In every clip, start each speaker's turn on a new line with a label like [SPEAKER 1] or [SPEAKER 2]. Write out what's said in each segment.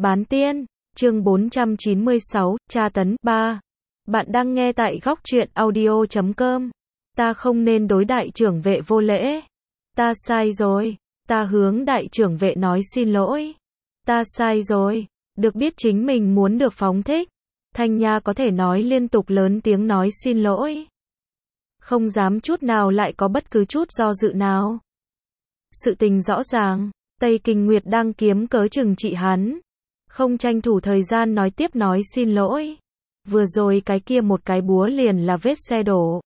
[SPEAKER 1] Bán tiên, chương 496, tra tấn, 3. Bạn đang nghe tại góc truyện audio.com. Ta không nên đối đại trưởng vệ vô lễ. Ta sai rồi. Ta hướng đại trưởng vệ nói xin lỗi. Ta sai rồi. Được biết chính mình muốn được phóng thích. Thanh Nha có thể nói liên tục lớn tiếng nói xin lỗi. Không dám chút nào lại có bất cứ chút do dự nào. Sự tình rõ ràng, Tây Kình Nguyệt đang kiếm cớ trừng trị hắn. Không tranh thủ thời gian nói tiếp nói xin lỗi. Vừa rồi cái kia một cái búa liền là vết xe đổ.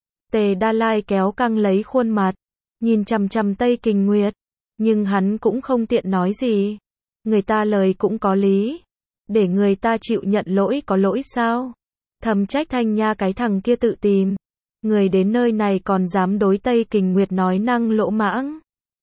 [SPEAKER 1] Tề Đa Lai kéo căng lấy khuôn mặt, nhìn chằm chằm Tây Kình Nguyệt, nhưng hắn cũng không tiện nói gì. Người ta lời cũng có lý, để người ta chịu nhận lỗi có lỗi sao? Thầm trách Thanh Nha cái thằng kia tự tìm. Người đến nơi này còn dám đối Tây Kình Nguyệt nói năng lỗ mãng.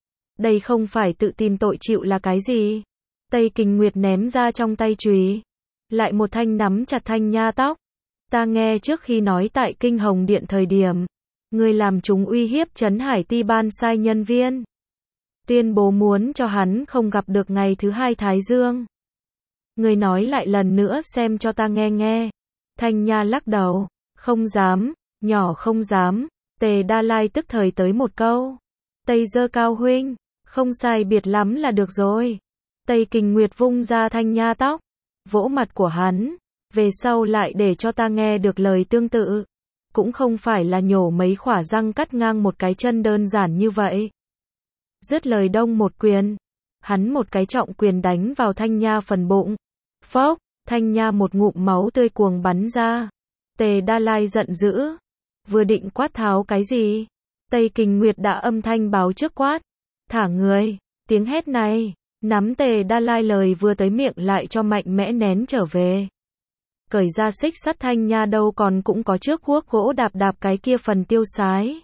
[SPEAKER 1] Đây không phải tự tìm tội chịu là cái gì? Tây Kình Nguyệt ném ra trong tay chùy, lại một thanh nắm chặt Thanh Nha tóc. Ta nghe trước khi nói tại Kinh Hồng Điện thời điểm, ngươi làm chúng uy hiếp Trấn Hải Ti ban sai nhân viên, tuyên bố muốn cho hắn không gặp được ngày thứ hai Thái Dương. Ngươi nói lại lần nữa xem cho ta nghe nghe. Thanh Nha lắc đầu, không dám, nhỏ không dám. Tề Đa Lai tức thời tới một câu, Tây Dơ Cao huynh, không sai biệt lắm là được rồi. Tây Kình Nguyệt vung ra Thanh Nha tóc, vỗ mặt của hắn, về sau lại để cho ta nghe được lời tương tự. Cũng không phải là nhổ mấy khỏa răng cắt ngang một cái chân đơn giản như vậy. Dứt lời đông một quyền, hắn một cái trọng quyền đánh vào Thanh Nha phần bụng. Phốc, Thanh Nha một ngụm máu tươi cuồng bắn ra. Tề Đa Lai giận dữ, vừa định quát tháo cái gì, Tây Kình Nguyệt đã âm thanh báo trước quát, thả người. Tiếng hét này, nắm Tề Đa Lai lời vừa tới miệng lại cho mạnh mẽ nén trở về. Cởi ra xích sắt Thanh Nha đâu còn cũng có trước guốc gỗ đạp đạp cái kia phần tiêu sái.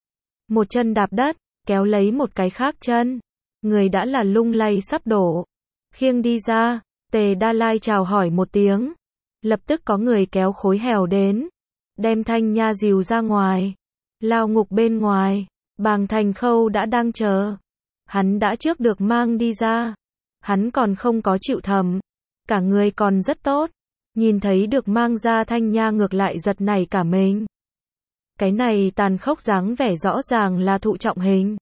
[SPEAKER 1] Một chân đạp đất, kéo lấy một cái khác chân. Người đã là lung lay sắp đổ. Khiêng đi ra, Tề Đa Lai chào hỏi một tiếng. Lập tức có người kéo khối hèo đến. Đem Thanh Nha dìu ra ngoài. Lao ngục bên ngoài, Bàng Thành Khâu đã đang chờ. Hắn đã trước được mang đi ra. Hắn còn không có chịu thầm. Cả người còn rất tốt. Nhìn thấy được mang ra Thanh Nha ngược lại giật nảy cả mình. Cái này tàn khốc dáng vẻ rõ ràng là thụ trọng hình.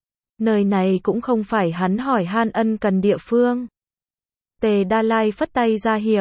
[SPEAKER 1] Nơi này cũng không phải hắn hỏi han ân cần địa phương. Tề Đa Lai phất tay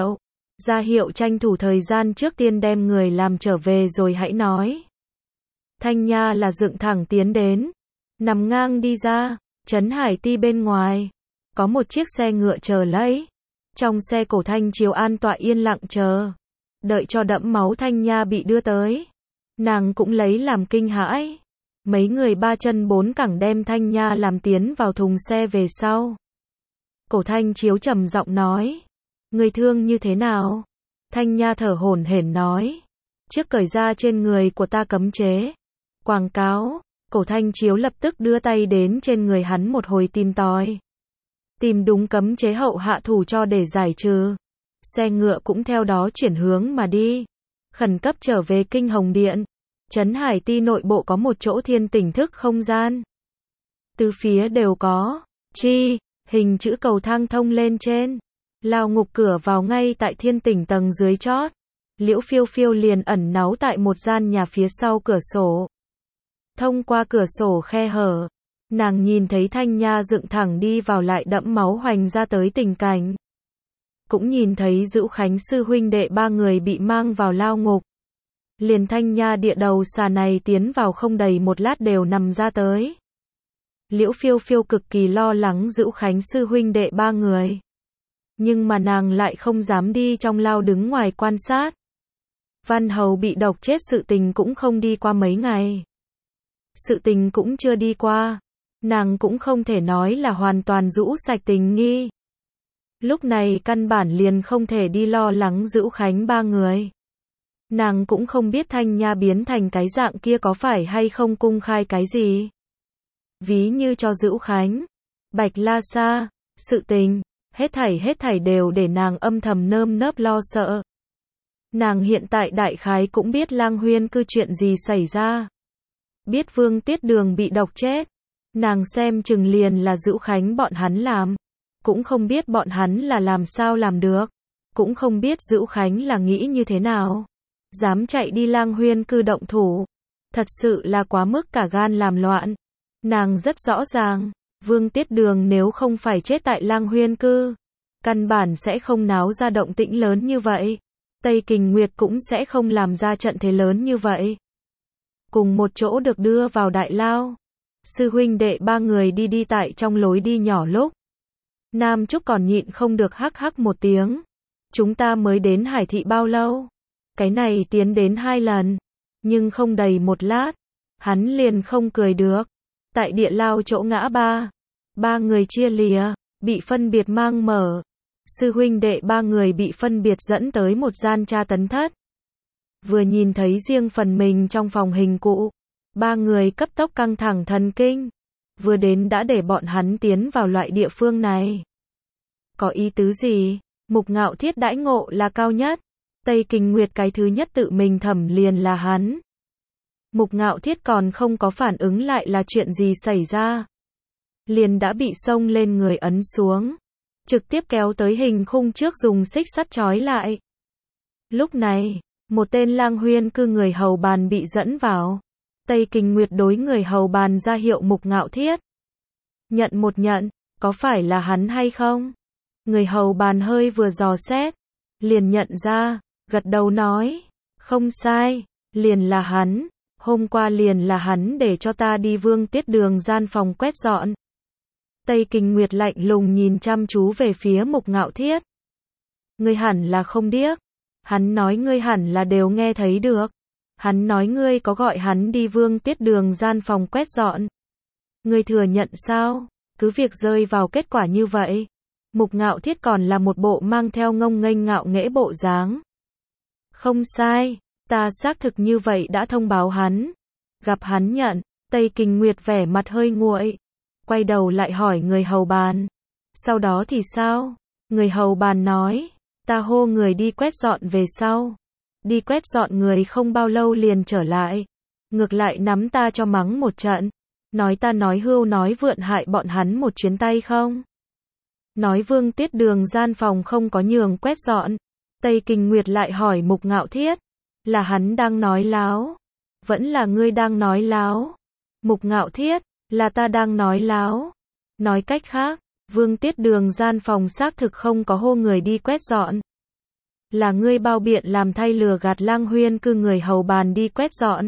[SPEAKER 1] ra hiệu tranh thủ thời gian trước tiên đem người làm trở về rồi hãy nói. Thanh Nha là dựng thẳng tiến đến, nằm ngang đi ra. Trấn Hải Ti bên ngoài, có một chiếc xe ngựa chờ lấy. Trong xe Cổ Thanh Chiếu an tọa yên lặng chờ, đợi cho đẫm máu Thanh Nha bị đưa tới. Nàng cũng lấy làm kinh hãi. Mấy người ba chân bốn cẳng đem Thanh Nha làm tiến vào thùng xe về sau. Cổ Thanh Chiếu trầm giọng nói, người thương như thế nào? Thanh Nha thở hổn hển nói, trước cởi ra trên người của ta cấm chế quảng cáo. Cổ Thanh Chiếu lập tức đưa tay đến trên người hắn một hồi tìm tòi. Tìm đúng cấm chế hậu hạ thủ cho để giải trừ. Xe ngựa cũng theo đó chuyển hướng mà đi. Khẩn cấp trở về Kinh Hồng Điện. Trấn Hải Ti nội bộ có một chỗ thiên tỉnh thức không gian. Từ phía đều có hình chữ cầu thang thông lên trên. Lao ngục cửa vào ngay tại thiên tỉnh tầng dưới chót. Liễu Phiêu Phiêu liền ẩn náu tại một gian nhà phía sau cửa sổ. Thông qua cửa sổ khe hở, nàng nhìn thấy Thanh Nha dựng thẳng đi vào lại đẫm máu hoành ra tới tình cảnh. Cũng nhìn thấy Dữu Khánh sư huynh đệ ba người bị mang vào lao ngục. Liền Thanh Nha địa đầu xà này tiến vào không đầy một lát đều nằm ra tới. Liễu Phiêu Phiêu cực kỳ lo lắng Dữu Khánh sư huynh đệ ba người. Nhưng mà nàng lại không dám đi trong lao đứng ngoài quan sát. Văn Hầu bị độc chết sự tình cũng không đi qua mấy ngày. Sự tình cũng chưa đi qua. Nàng cũng không thể nói là hoàn toàn rũ sạch tình nghi. Lúc này căn bản liền không thể đi lo lắng Dữu Khánh ba người. Nàng cũng không biết Thanh Nha biến thành cái dạng kia có phải hay không cung khai cái gì. Ví như cho Dữu Khánh, Bạch La Sa, sự tình, hết thảy đều để nàng âm thầm nơm nớp lo sợ. Nàng hiện tại đại khái cũng biết Lang Huyên cư chuyện gì xảy ra. Biết Vương Tuyết Đường bị độc chết. Nàng xem chừng liền là Dữu Khánh bọn hắn làm. cũng không biết bọn hắn là làm sao làm được, cũng không biết Dữu Khánh là nghĩ như thế nào. Dám chạy đi Lang Huyên cư động thủ, thật sự là quá mức cả gan làm loạn. Nàng rất rõ ràng, Vương Tiết Đường nếu không phải chết tại Lang Huyên cư, căn bản sẽ không náo ra động tĩnh lớn như vậy. Tây Kình Nguyệt cũng sẽ không làm ra trận thế lớn như vậy. Cùng một chỗ được đưa vào đại lao, sư huynh đệ ba người đi tại trong lối đi nhỏ lúc. Nam Trúc còn nhịn không được hắc hắc một tiếng. Chúng ta mới đến Hải Thị bao lâu? Cái này tiến đến 2 lần, nhưng không đầy 1 lát, hắn liền không cười được. Tại địa lao chỗ ngã ba người chia lìa, bị phân biệt mang mở. Sư huynh đệ 3 người bị phân biệt dẫn tới một gian tra tấn thất. Vừa nhìn thấy riêng phần mình trong phòng hình cụ, 3 người cấp tốc căng thẳng thần kinh. Vừa đến đã để bọn hắn tiến vào loại địa phương này. Có ý tứ gì? Mục Ngạo Thiết đãi ngộ là cao nhất. Tây Kình Nguyệt cái thứ nhất tự mình thẩm liền là hắn. Mục Ngạo Thiết còn không có phản ứng lại là chuyện gì xảy ra. Liền đã bị xông lên người ấn xuống. Trực tiếp kéo tới hình khung trước dùng xích sắt trói lại. Lúc này, một tên Lang Huyên cư người hầu bàn bị dẫn vào. Tây Kình Nguyệt đối người hầu bàn ra hiệu Mục Ngạo Thiết. Nhận một nhận, có phải là hắn hay không? Người hầu bàn hơi vừa dò xét, liền nhận ra, gật đầu nói, không sai, liền là hắn, hôm qua liền là hắn để cho ta đi Vương Tiết Đường gian phòng quét dọn. Tây Kình Nguyệt lạnh lùng nhìn chăm chú về phía Mục Ngạo Thiết. Ngươi hẳn là không điếc, hắn nói ngươi hẳn là đều nghe thấy được. Hắn nói ngươi có gọi hắn đi Vương Tiết Đường gian phòng quét dọn. Ngươi thừa nhận sao? Cứ việc rơi vào kết quả như vậy. Mục Ngạo Thiết còn là một bộ mang theo ngông nghênh ngạo nghễ bộ dáng. Không sai, ta xác thực như vậy đã thông báo hắn. Gặp hắn nhận, Tây Kình Nguyệt vẻ mặt hơi nguội. Quay đầu lại hỏi người hầu bàn. Sau đó thì sao? Người hầu bàn nói, ta hô người đi quét dọn về sau. Đi quét dọn người không bao lâu liền trở lại. Ngược lại nắm ta cho mắng một trận. Nói ta nói hưu nói vượn hại bọn hắn một chuyến tay không? Nói Vương Tiết Đường gian phòng không có nhường quét dọn. Tây Kình Nguyệt lại hỏi Mục Ngạo Thiết. Là hắn đang nói láo? Vẫn là ngươi đang nói láo? Mục Ngạo Thiết, là ta đang nói láo. Nói cách khác, Vương Tiết Đường gian phòng xác thực không có hô người đi quét dọn. Là ngươi bao biện làm thay lừa gạt Lang Huyên cư người hầu bàn đi quét dọn.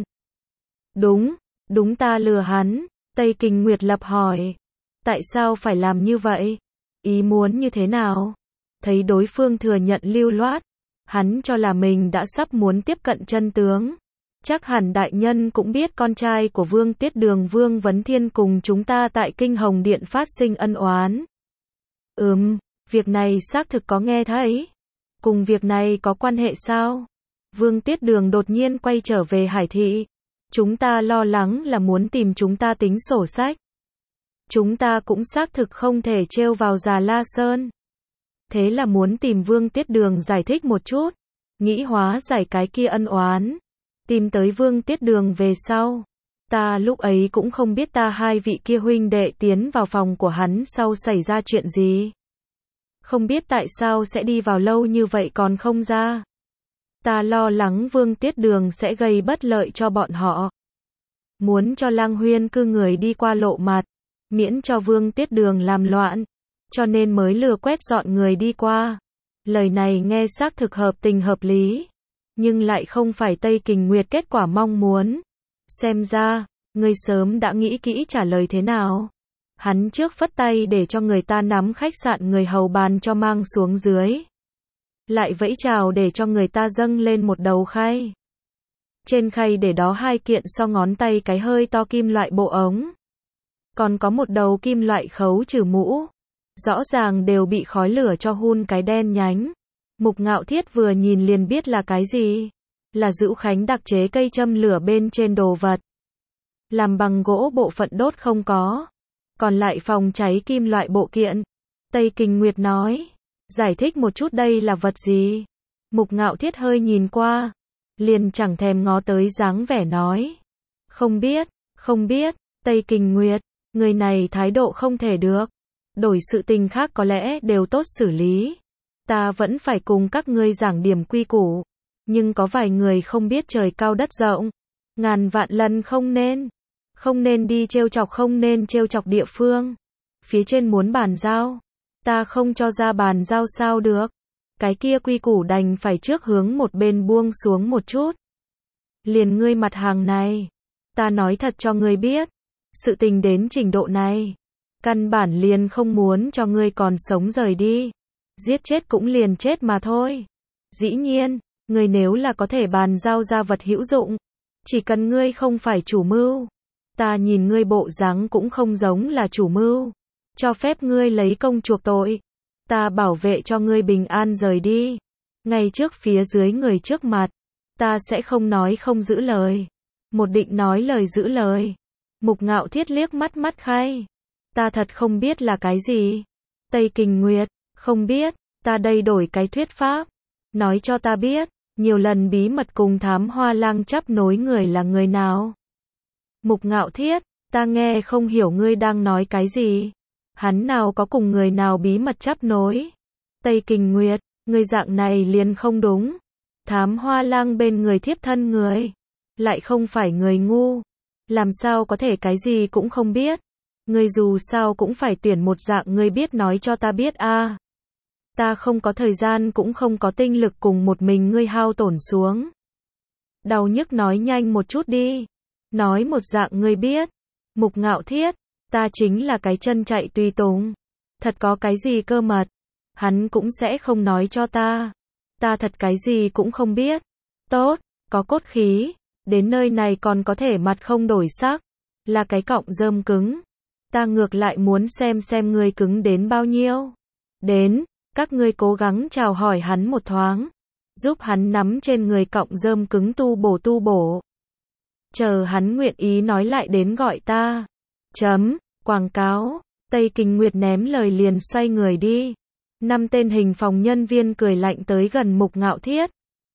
[SPEAKER 1] Đúng ta lừa hắn. Tây Kình Nguyệt lập hỏi. Tại sao phải làm như vậy? Ý muốn như thế nào? Thấy đối phương thừa nhận lưu loát, hắn cho là mình đã sắp muốn tiếp cận chân tướng. Chắc hẳn đại nhân cũng biết con trai của Vương Tiết Đường Vương Vấn Thiên cùng chúng ta tại Kinh Hồng Điện phát sinh ân oán. Việc này xác thực có nghe thấy. Cùng việc này có quan hệ sao? Vương Tiết Đường đột nhiên quay trở về Hải Thị. Chúng ta lo lắng là muốn tìm chúng ta tính sổ sách. Chúng ta cũng xác thực không thể trêu vào Già La Sơn. Thế là muốn tìm Vương Tiết Đường giải thích một chút. Nghĩ hóa giải cái kia ân oán. Tìm tới Vương Tiết Đường về sau. Ta lúc ấy cũng không biết ta hai vị kia huynh đệ tiến vào phòng của hắn sau xảy ra chuyện gì. Không biết tại sao sẽ đi vào lâu như vậy còn không ra. Ta lo lắng Vương Tiết Đường sẽ gây bất lợi cho bọn họ. Muốn cho Lang Huyên cư người đi qua lộ mặt. Miễn cho Vương Tiết Đường làm loạn. Cho nên mới lừa quét dọn người đi qua. Lời này nghe xác thực hợp tình hợp lý. Nhưng lại không phải Tây Kình Nguyệt kết quả mong muốn. Xem ra, ngươi sớm đã nghĩ kỹ trả lời thế nào. Hắn trước phất tay để cho người ta nắm khách sạn người hầu bàn cho mang xuống dưới. Lại vẫy chào để cho người ta dâng lên một đầu khay. Trên khay để đó 2 kiện so ngón tay cái hơi to kim loại bộ ống. Còn có một đầu kim loại khấu trừ mũ. Rõ ràng đều bị khói lửa cho hun cái đen nhánh. Mục Ngạo Thiết vừa nhìn liền biết là cái gì. Là Dữu Khánh đặc chế cây châm lửa bên trên đồ vật. Làm bằng gỗ bộ phận đốt không có. Còn lại phòng cháy kim loại bộ kiện. Tây Kình Nguyệt nói. Giải thích một chút đây là vật gì. Mục Ngạo Thiết hơi nhìn qua. Liền chẳng thèm ngó tới dáng vẻ nói. Không biết. Tây Kình Nguyệt. Người này thái độ không thể được. Đổi sự tình khác có lẽ đều tốt xử lý. Ta vẫn phải cùng các ngươi giảng điểm quy củ. Nhưng có vài người không biết trời cao đất rộng. Ngàn vạn lần không nên. Không nên đi trêu chọc, không nên trêu chọc địa phương. Phía trên muốn bàn giao. Ta không cho ra bàn giao sao được. Cái kia quy củ đành phải trước hướng một bên buông xuống một chút. Liền ngươi mặt hàng này. Ta nói thật cho ngươi biết. Sự tình đến trình độ này. Căn bản liền không muốn cho ngươi còn sống rời đi. Giết chết cũng liền chết mà thôi. Dĩ nhiên, ngươi nếu là có thể bàn giao ra vật hữu dụng. Chỉ cần ngươi không phải chủ mưu. Ta nhìn ngươi bộ dáng cũng không giống là chủ mưu. Cho phép ngươi lấy công chuộc tội. Ta bảo vệ cho ngươi bình an rời đi. Ngay trước phía dưới người trước mặt. Ta sẽ không nói không giữ lời. Một định nói lời giữ lời. Mục Ngạo Thiết liếc mắt mắt Khay. Ta thật không biết là cái gì. Tây Kình Nguyệt, không biết. Ta đây đổi cái thuyết pháp. Nói cho ta biết. Nhiều lần bí mật cùng Thám Hoa Lang chấp nối người là người nào? Mục Ngạo Thiết, ta nghe không hiểu ngươi đang nói cái gì. Hắn nào có cùng người nào bí mật chấp nối? Tây Kình Nguyệt, ngươi dạng này liền không đúng. Thám Hoa Lang bên người thiếp thân người. Lại không phải người ngu. Làm sao có thể cái gì cũng không biết. Ngươi dù sao cũng phải tuyển một dạng ngươi biết nói cho ta biết a. Ta không có thời gian cũng không có tinh lực cùng một mình ngươi hao tổn xuống. Đau nhức nói nhanh một chút đi. Nói một dạng ngươi biết. Mục Ngạo Thiết, ta chính là cái chân chạy tùy tùng. Thật có cái gì cơ mật. Hắn cũng sẽ không nói cho ta. Ta thật cái gì cũng không biết. Tốt, có cốt khí. Đến nơi này còn có thể mặt không đổi sắc. Là cái cọng rơm cứng. Ta ngược lại muốn xem ngươi cứng đến bao nhiêu. Đến, các ngươi cố gắng chào hỏi hắn một thoáng. Giúp hắn nắm trên người cọng rơm cứng tu bổ. Chờ hắn nguyện ý nói lại đến gọi ta. Quảng cáo. Tây Kình Nguyệt ném lời liền xoay người đi. 5 tên hình phòng nhân viên cười lạnh tới gần Mục Ngạo Thiết.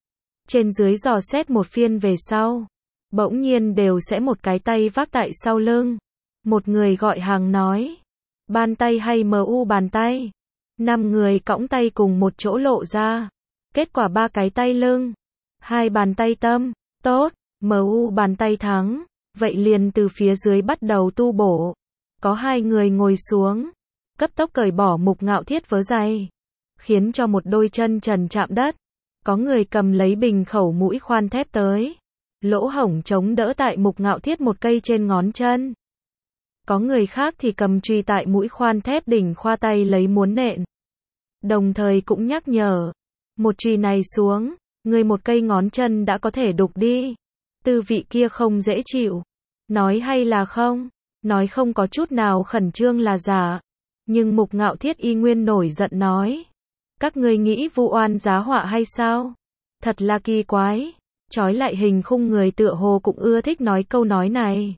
[SPEAKER 1] Trên dưới dò xét một phiên về sau. Bỗng nhiên đều sẽ một cái tay vác tại sau lưng. Một người gọi hàng nói. Bàn tay hay MU bàn tay. 5 người cõng tay cùng một chỗ lộ ra. Kết quả 3 cái tay lưng. 2 bàn tay tâm. Tốt, MU bàn tay thắng. Vậy liền từ phía dưới bắt đầu tu bổ. Có 2 người ngồi xuống. Cấp tốc cởi bỏ Mục Ngạo Thiết vớ giày. Khiến cho một đôi chân trần chạm đất. Có người cầm lấy bình khẩu mũi khoan thép tới. Lỗ hổng chống đỡ tại Mục Ngạo Thiết một cây trên ngón chân. Có người khác thì cầm chùy tại mũi khoan thép đỉnh khoa tay lấy muốn nện. Đồng thời cũng nhắc nhở. Một chùy này xuống, người một cây ngón chân đã có thể đục đi. Tư vị kia không dễ chịu. Nói hay là không? Nói không có chút nào khẩn trương là giả. Nhưng Mục Ngạo Thiết y nguyên nổi giận nói. Các ngươi nghĩ vu oan giá họa hay sao? Thật là kỳ quái. Trói lại hình khung người tựa hồ cũng ưa thích nói câu nói này.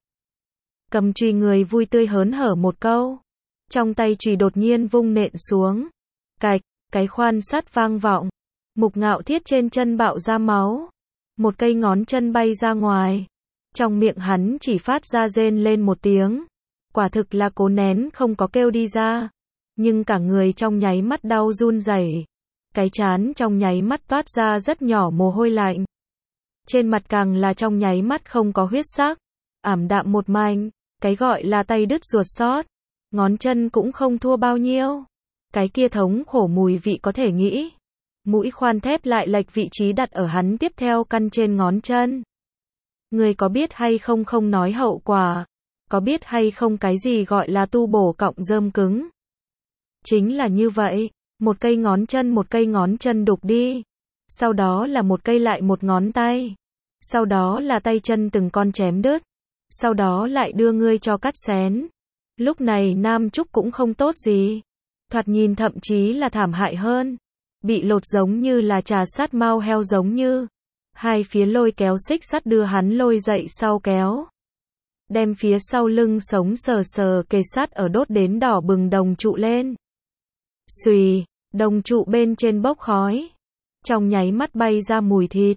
[SPEAKER 1] Cầm chùy người vui tươi hớn hở một câu. Trong tay chùy đột nhiên vung nện xuống. Cạch, cái khoan sắt vang vọng. Mục Ngạo Thiết trên chân bạo ra máu. Một cây ngón chân bay ra ngoài. Trong miệng hắn chỉ phát ra rên lên một tiếng. Quả thực là cố nén không có kêu đi ra. Nhưng cả người trong nháy mắt đau run rẩy. Cái trán trong nháy mắt toát ra rất nhỏ mồ hôi lạnh. Trên mặt càng là trong nháy mắt không có huyết sắc. Ảm đạm một mảnh. Cái gọi là tay đứt ruột sót. Ngón chân cũng không thua bao nhiêu. Cái kia thống khổ mùi vị có thể nghĩ. Mũi khoan thép lại lệch vị trí đặt ở hắn tiếp theo căn trên ngón chân. Người có biết hay không không nói hậu quả. Có biết hay không cái gì gọi là tu bổ cọng rơm cứng. Chính là như vậy. Một cây ngón chân đục đi. Sau đó là một cây lại một ngón tay. Sau đó là tay chân từng con chém đứt. Sau đó lại đưa ngươi cho cắt xén. Lúc này Nam Trúc cũng không tốt gì. Thoạt nhìn thậm chí là thảm hại hơn. Bị lột giống như là trà sát mau heo giống như. Hai phía lôi kéo xích sắt đưa hắn lôi dậy sau kéo. Đem phía sau lưng sống sờ sờ kề sát ở đốt đến đỏ bừng đồng trụ lên. Xùy, đồng trụ bên trên bốc khói. Trong nháy mắt bay ra mùi thịt.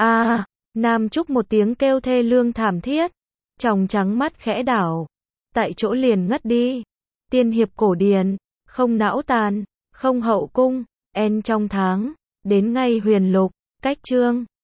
[SPEAKER 1] Nam Trúc một tiếng kêu thê lương thảm thiết. Tròng trắng mắt khẽ đảo. Tại chỗ liền ngất đi. Tiên hiệp cổ điển, không não tàn, không hậu cung, en trong tháng, đến ngày huyền lục, cách chương.